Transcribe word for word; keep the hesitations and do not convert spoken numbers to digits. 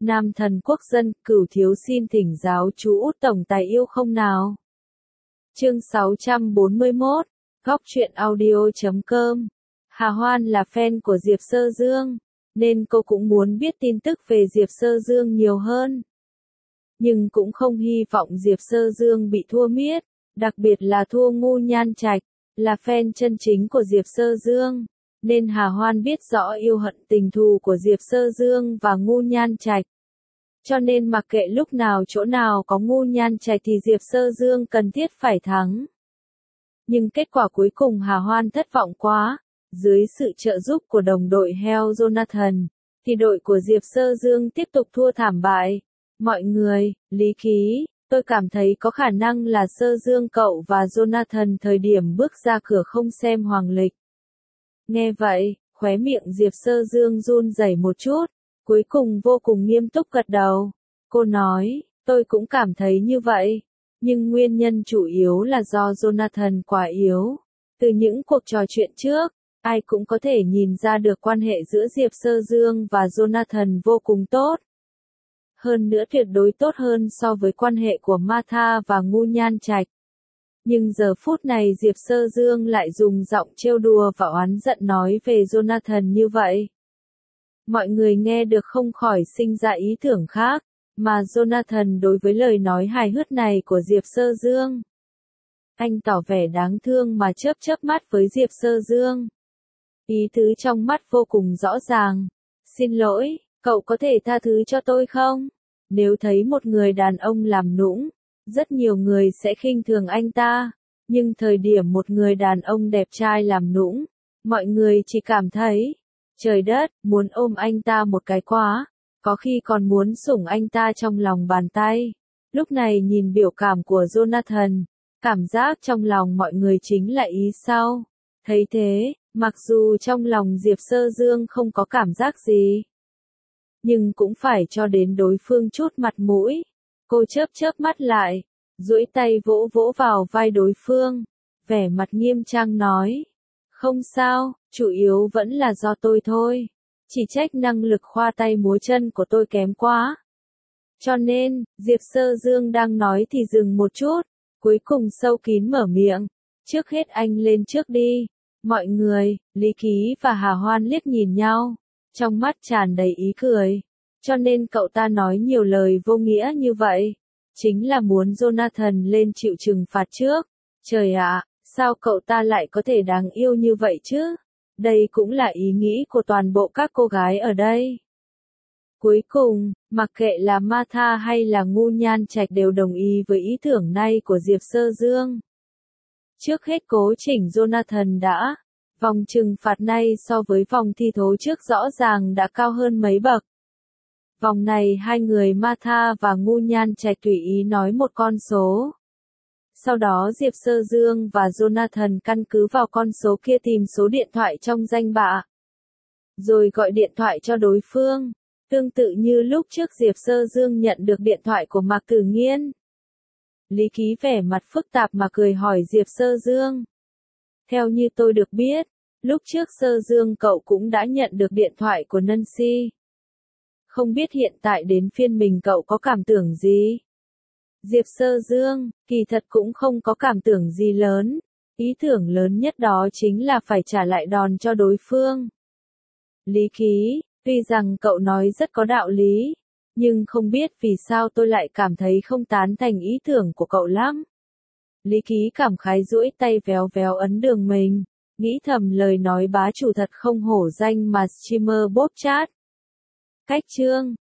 Nam thần quốc dân, Cửu thiếu xin thỉnh giáo chú Út tổng tài yêu không nào. Chương sáu trăm bốn mươi mốt, góc truyện audio chấm com. Hà Hoan là fan của Diệp Sơ Dương, nên cô cũng muốn biết tin tức về Diệp Sơ Dương nhiều hơn. Nhưng cũng không hy vọng Diệp Sơ Dương bị thua miết, đặc biệt là thua Ngu Nhan Trạch, là fan chân chính của Diệp Sơ Dương, nên Hà Hoan biết rõ yêu hận tình thù của Diệp Sơ Dương và Ngu Nhan Trạch. Cho nên mặc kệ lúc nào chỗ nào có Ngu Nhan Trạch thì Diệp Sơ Dương cần thiết phải thắng. Nhưng kết quả cuối cùng Hà Hoan thất vọng quá, dưới sự trợ giúp của đồng đội Hell Jonathan, thì đội của Diệp Sơ Dương tiếp tục thua thảm bại. Mọi người, lý khí, tôi cảm thấy có khả năng là Sơ Dương cậu và Jonathan thời điểm bước ra cửa không xem hoàng lịch. Nghe vậy, khóe miệng Diệp Sơ Dương run rẩy một chút, cuối cùng vô cùng nghiêm túc gật đầu. Cô nói, tôi cũng cảm thấy như vậy, nhưng nguyên nhân chủ yếu là do Jonathan quá yếu. Từ những cuộc trò chuyện trước, ai cũng có thể nhìn ra được quan hệ giữa Diệp Sơ Dương và Jonathan vô cùng tốt. Hơn nữa tuyệt đối tốt hơn so với quan hệ của Martha và Ngu Nhan Trạch. Nhưng giờ phút này Diệp Sơ Dương lại dùng giọng trêu đùa và oán giận nói về Jonathan như vậy. Mọi người nghe được không khỏi sinh ra ý tưởng khác, mà Jonathan đối với lời nói hài hước này của Diệp Sơ Dương. Anh tỏ vẻ đáng thương mà chớp chớp mắt với Diệp Sơ Dương. Ý tứ trong mắt vô cùng rõ ràng. Xin lỗi, cậu có thể tha thứ cho tôi không? Nếu thấy một người đàn ông làm nũng, rất nhiều người sẽ khinh thường anh ta. Nhưng thời điểm một người đàn ông đẹp trai làm nũng, mọi người chỉ cảm thấy, trời đất, muốn ôm anh ta một cái quá, có khi còn muốn sủng anh ta trong lòng bàn tay. Lúc này nhìn biểu cảm của Jonathan, cảm giác trong lòng mọi người chính là ý sau. Thấy thế, mặc dù trong lòng Diệp Sơ Dương không có cảm giác gì, nhưng cũng phải cho đến đối phương chút mặt mũi. Cô chớp chớp mắt lại, duỗi tay vỗ vỗ vào vai đối phương, vẻ mặt nghiêm trang nói. Không sao, chủ yếu vẫn là do tôi thôi. Chỉ trách năng lực khoa tay múa chân của tôi kém quá. Cho nên, Diệp Sơ Dương đang nói thì dừng một chút, cuối cùng sâu kín mở miệng. Trước hết anh lên trước đi. Mọi người, Lý Ký và Hà Hoan liếc nhìn nhau, trong mắt tràn đầy ý cười. Cho nên cậu ta nói nhiều lời vô nghĩa như vậy, chính là muốn Jonathan lên chịu trừng phạt trước. Trời ạ, sao cậu ta lại có thể đáng yêu như vậy chứ? Đây cũng là ý nghĩ của toàn bộ các cô gái ở đây. Cuối cùng, mặc kệ là Martha hay là Ngu Nhan Trạch đều đồng ý với ý tưởng này của Diệp Sơ Dương. Trước hết cố chỉnh Jonathan đã. Vòng trừng phạt này so với vòng thi thố trước rõ ràng đã cao hơn mấy bậc. Vòng này hai người Martha và Ngu Nhan Trạch tùy ý nói một con số. Sau đó Diệp Sơ Dương và Jonathan căn cứ vào con số kia tìm số điện thoại trong danh bạ, rồi gọi điện thoại cho đối phương. Tương tự như lúc trước Diệp Sơ Dương nhận được điện thoại của Mạc Tử Nghiên. Lý Ký vẻ mặt phức tạp mà cười hỏi Diệp Sơ Dương. Theo như tôi được biết, lúc trước Sơ Dương cậu cũng đã nhận được điện thoại của Nancy. Không biết hiện tại đến phiên mình cậu có cảm tưởng gì? Diệp Sơ Dương, kỳ thật cũng không có cảm tưởng gì lớn. Ý tưởng lớn nhất đó chính là phải trả lại đòn cho đối phương. Lý Ký, tuy rằng cậu nói rất có đạo lý, nhưng không biết vì sao tôi lại cảm thấy không tán thành ý tưởng của cậu lắm. Lý Ký cảm khái duỗi tay véo véo ấn đường mình, nghĩ thầm lời nói bá chủ thật không hổ danh mà streamer bốp chat. Cách chương